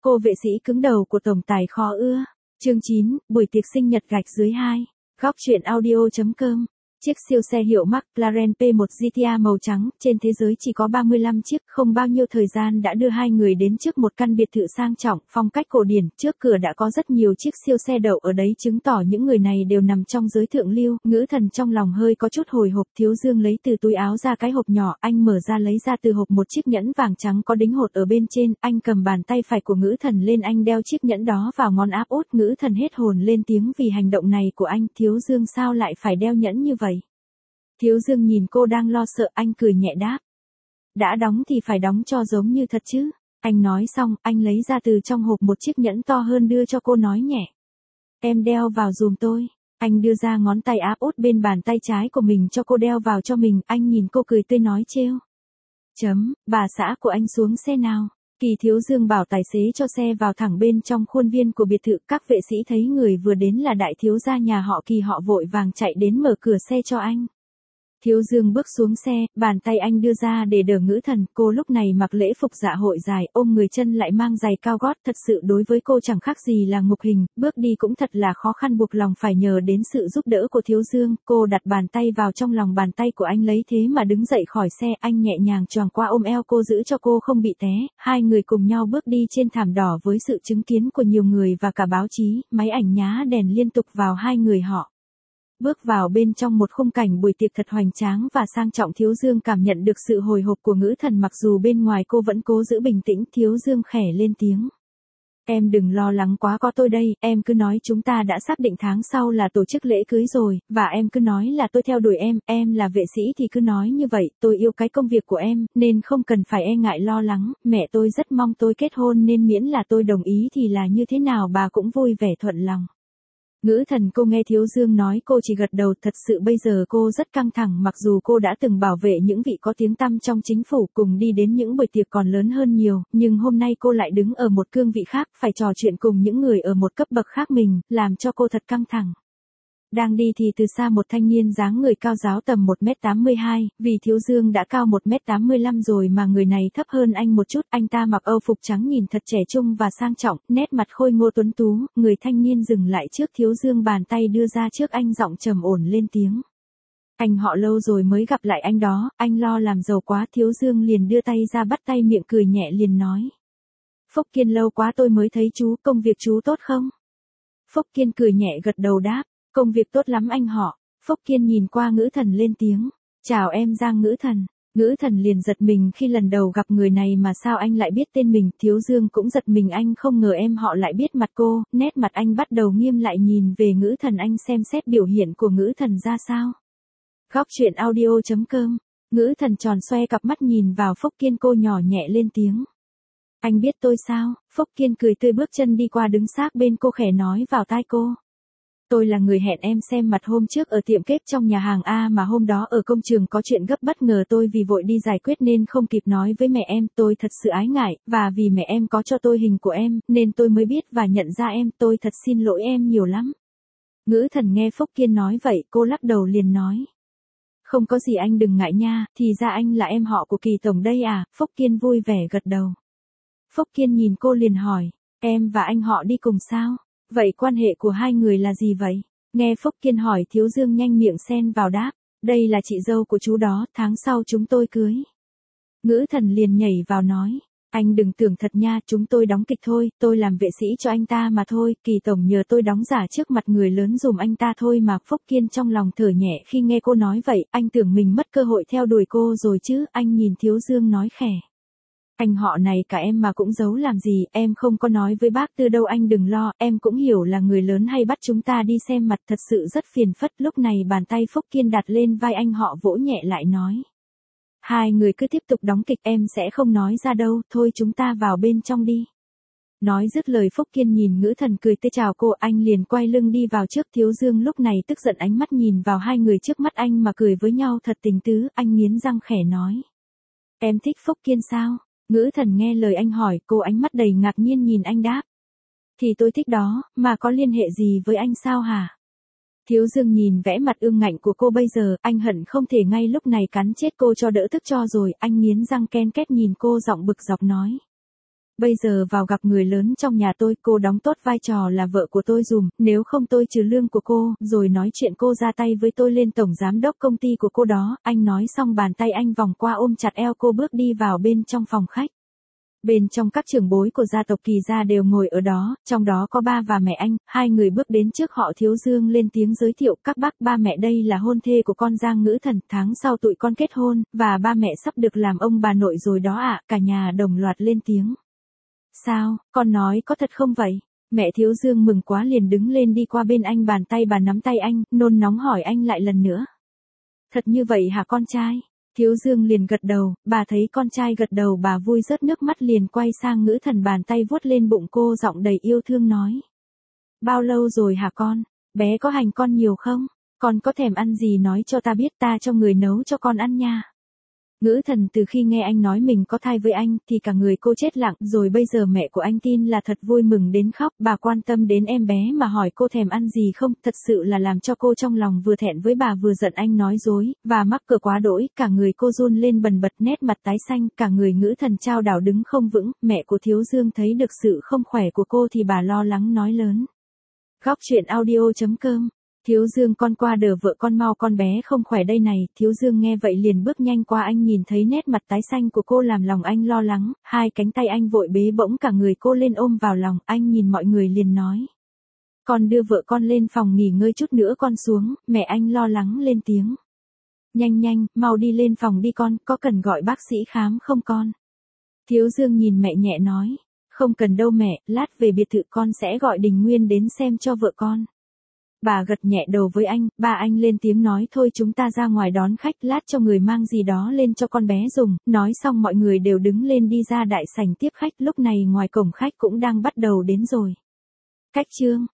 Cô vệ sĩ cứng đầu của tổng tài khó ưa. Chương 9, buổi tiệc sinh nhật gạch dưới 2. Góc truyện audio.com. Chiếc siêu xe hiệu McLaren P1 GTA màu trắng, trên thế giới chỉ có 35 chiếc, không bao nhiêu thời gian đã đưa hai người đến trước một căn biệt thự sang trọng, phong cách cổ điển, trước cửa đã có rất nhiều chiếc siêu xe đậu ở đấy chứng tỏ những người này đều nằm trong giới thượng lưu. Ngữ Thần trong lòng hơi có chút hồi hộp. Thiếu Dương lấy từ túi áo ra cái hộp nhỏ, anh mở ra lấy ra từ hộp một chiếc nhẫn vàng trắng có đính hột ở bên trên, anh cầm bàn tay phải của Ngữ Thần lên, anh đeo chiếc nhẫn đó vào ngón áp út. Ngữ Thần hết hồn lên tiếng vì hành động này của anh. Thiếu Dương sao lại phải đeo nhẫn như vậy? Thiếu Dương nhìn cô đang lo sợ, anh cười nhẹ đáp. Đã đóng thì phải đóng cho giống như thật chứ. Anh nói xong, anh lấy ra từ trong hộp một chiếc nhẫn to hơn đưa cho cô nói nhẹ. Em đeo vào giùm tôi. Anh đưa ra ngón tay áp út bên bàn tay trái của mình cho cô đeo vào cho mình, anh nhìn cô cười tươi nói trêu. Bà xã của anh xuống xe nào. Kỳ Thiếu Dương bảo tài xế cho xe vào thẳng bên trong khuôn viên của biệt thự. Các vệ sĩ thấy người vừa đến là đại thiếu gia nhà họ Kỳ, họ vội vàng chạy đến mở cửa xe cho anh. Thiếu Dương bước xuống xe, bàn tay anh đưa ra để đỡ Ngữ Thần. Cô lúc này mặc lễ phục dạ hội dài, ôm người, chân lại mang giày cao gót, thật sự đối với cô chẳng khác gì là ngục hình, bước đi cũng thật là khó khăn, buộc lòng phải nhờ đến sự giúp đỡ của Thiếu Dương. Cô đặt bàn tay vào trong lòng bàn tay của anh, lấy thế mà đứng dậy khỏi xe, anh nhẹ nhàng choàng qua ôm eo cô giữ cho cô không bị té. Hai người cùng nhau bước đi trên thảm đỏ với sự chứng kiến của nhiều người và cả báo chí, máy ảnh nhá đèn liên tục vào hai người họ. Bước vào bên trong một khung cảnh buổi tiệc thật hoành tráng và sang trọng. Thiếu Dương cảm nhận được sự hồi hộp của Ngữ Thần, mặc dù bên ngoài cô vẫn cố giữ bình tĩnh. Thiếu Dương khẽ lên tiếng. Em đừng lo lắng quá, có tôi đây, em cứ nói chúng ta đã xác định tháng sau là tổ chức lễ cưới rồi, và em cứ nói là tôi theo đuổi em là vệ sĩ thì cứ nói như vậy, tôi yêu cái công việc của em, nên không cần phải e ngại lo lắng, mẹ tôi rất mong tôi kết hôn nên miễn là tôi đồng ý thì là như thế nào bà cũng vui vẻ thuận lòng. Ngữ Thần cô nghe Thiếu Dương nói cô chỉ gật đầu, thật sự bây giờ cô rất căng thẳng, mặc dù cô đã từng bảo vệ những vị có tiếng tăm trong chính phủ, cùng đi đến những buổi tiệc còn lớn hơn nhiều, nhưng hôm nay cô lại đứng ở một cương vị khác, phải trò chuyện cùng những người ở một cấp bậc khác mình, làm cho cô thật căng thẳng. Đang đi thì từ xa một thanh niên dáng người cao ráo tầm 1m82, vì Thiếu Dương đã cao 1m85 rồi mà người này thấp hơn anh một chút, anh ta mặc âu phục trắng nhìn thật trẻ trung và sang trọng, nét mặt khôi ngô tuấn tú. Người thanh niên dừng lại trước Thiếu Dương, bàn tay đưa ra trước anh, giọng trầm ổn lên tiếng. Anh họ lâu rồi mới gặp lại anh đó, anh lo làm giàu quá. Thiếu Dương liền đưa tay ra bắt tay, miệng cười nhẹ liền nói. Phúc Kiên lâu quá tôi mới thấy chú, công việc chú tốt không? Phúc Kiên cười nhẹ gật đầu đáp. Công việc tốt lắm anh họ. Phúc Kiên nhìn qua Ngữ Thần lên tiếng. Chào em Giang Ngữ Thần. Ngữ Thần liền giật mình khi lần đầu gặp người này mà sao anh lại biết tên mình. Thiếu Dương cũng giật mình, anh không ngờ em họ lại biết mặt cô. Nét mặt anh bắt đầu nghiêm lại, nhìn về Ngữ Thần, anh xem xét biểu hiện của Ngữ Thần ra sao. Góc truyện audio.com. Ngữ Thần tròn xoe cặp mắt nhìn vào Phúc Kiên, cô nhỏ nhẹ lên tiếng. Anh biết tôi sao? Phúc Kiên cười tươi bước chân đi qua đứng sát bên cô, khẽ nói vào tai cô. Tôi là người hẹn em xem mặt hôm trước ở tiệm kép trong nhà hàng A, mà hôm đó ở công trường có chuyện gấp bất ngờ, tôi vì vội đi giải quyết nên không kịp nói với mẹ em, tôi thật sự ái ngại, và vì mẹ em có cho tôi hình của em, nên tôi mới biết và nhận ra em, tôi thật xin lỗi em nhiều lắm. Ngữ Thần nghe Phúc Kiên nói vậy, cô lắc đầu liền nói. Không có gì anh đừng ngại nha, thì ra anh là em họ của Kỳ Tổng đây à. Phúc Kiên vui vẻ gật đầu. Phúc Kiên nhìn cô liền hỏi, em và anh họ đi cùng sao? Vậy quan hệ của hai người là gì vậy? Nghe Phúc Kiên hỏi, Thiếu Dương nhanh miệng xen vào đáp. Đây là chị dâu của chú đó, tháng sau chúng tôi cưới. Ngữ Thần liền nhảy vào nói. Anh đừng tưởng thật nha, chúng tôi đóng kịch thôi, tôi làm vệ sĩ cho anh ta mà thôi, Kỳ Tổng nhờ tôi đóng giả trước mặt người lớn dùm anh ta thôi mà. Phúc Kiên trong lòng thở nhẹ khi nghe cô nói vậy, anh tưởng mình mất cơ hội theo đuổi cô rồi chứ. Anh nhìn Thiếu Dương nói khẽ. Anh họ này cả em mà cũng giấu làm gì, em không có nói với bác Tư đâu, anh đừng lo, em cũng hiểu là người lớn hay bắt chúng ta đi xem mặt, thật sự rất phiền phất. Lúc này bàn tay Phúc Kiên đặt lên vai anh họ, vỗ nhẹ lại nói. Hai người cứ tiếp tục đóng kịch, em sẽ không nói ra đâu, thôi chúng ta vào bên trong đi. Nói dứt lời Phúc Kiên nhìn Ngữ Thần cười tươi chào cô, anh liền quay lưng đi vào trước. Thiếu Dương lúc này tức giận, ánh mắt nhìn vào hai người trước mắt anh mà cười với nhau thật tình tứ, anh nghiến răng khẽ nói. Em thích Phúc Kiên sao? Ngữ Thần nghe lời anh hỏi, cô ánh mắt đầy ngạc nhiên nhìn anh đáp. Thì tôi thích đó, mà có liên hệ gì với anh sao hả? Thiếu Dương nhìn vẻ mặt ương ngạnh của cô bây giờ, anh hận không thể ngay lúc này cắn chết cô cho đỡ tức cho rồi, anh nghiến răng ken két nhìn cô, giọng bực dọc nói. Bây giờ vào gặp người lớn trong nhà tôi, cô đóng tốt vai trò là vợ của tôi dùm, nếu không tôi trừ lương của cô, rồi nói chuyện cô ra tay với tôi lên tổng giám đốc công ty của cô đó. Anh nói xong bàn tay anh vòng qua ôm chặt eo cô bước đi vào bên trong phòng khách. Bên trong các trưởng bối của gia tộc Kỳ gia đều ngồi ở đó, trong đó có ba và mẹ anh, hai người bước đến trước họ Thiếu Dương lên tiếng giới thiệu các bác ba mẹ đây là hôn thê của con Giang Ngữ Thần, tháng sau tụi con kết hôn, và ba mẹ sắp được làm ông bà nội rồi đó ạ, cả nhà đồng loạt lên tiếng. Sao, con nói có thật không vậy? Mẹ Thiếu Dương mừng quá liền đứng lên đi qua bên anh bàn tay bà nắm tay anh, nôn nóng hỏi anh lại lần nữa. Thật như vậy hả con trai? Thiếu Dương liền gật đầu, bà thấy con trai gật đầu bà vui rớt nước mắt liền quay sang Ngữ Thần bàn tay vuốt lên bụng cô giọng đầy yêu thương nói. Bao lâu rồi hả con? Bé có hành con nhiều không? Con có thèm ăn gì nói cho ta biết ta cho người nấu cho con ăn nha. Ngữ Thần từ khi nghe anh nói mình có thai với anh thì cả người cô chết lặng rồi bây giờ mẹ của anh tin là thật vui mừng đến khóc. Bà quan tâm đến em bé mà hỏi cô thèm ăn gì không, thật sự là làm cho cô trong lòng vừa thẹn với bà vừa giận anh nói dối, và mắc cỡ quá đỗi, cả người cô run lên bần bật nét mặt tái xanh, cả người Ngữ Thần chao đảo đứng không vững. Mẹ của Thiếu Dương thấy được sự không khỏe của cô thì bà lo lắng nói lớn. Góc truyện audio.com Thiếu Dương con qua đỡ vợ con mau con bé không khỏe đây này. Thiếu Dương nghe vậy liền bước nhanh qua anh nhìn thấy nét mặt tái xanh của cô làm lòng anh lo lắng, hai cánh tay anh vội bế bỗng cả người cô lên ôm vào lòng, anh nhìn mọi người liền nói. Con đưa vợ con lên phòng nghỉ ngơi chút nữa con xuống, mẹ anh lo lắng lên tiếng. Nhanh nhanh, mau đi lên phòng đi con, có cần gọi bác sĩ khám không con? Thiếu Dương nhìn mẹ nhẹ nói. Không cần đâu mẹ, lát về biệt thự con sẽ gọi Đình Nguyên đến xem cho vợ con. Bà gật nhẹ đầu với anh, ba anh lên tiếng nói thôi chúng ta ra ngoài đón khách lát cho người mang gì đó lên cho con bé dùng, nói xong mọi người đều đứng lên đi ra đại sảnh tiếp khách lúc này ngoài cổng khách cũng đang bắt đầu đến rồi. Cách chương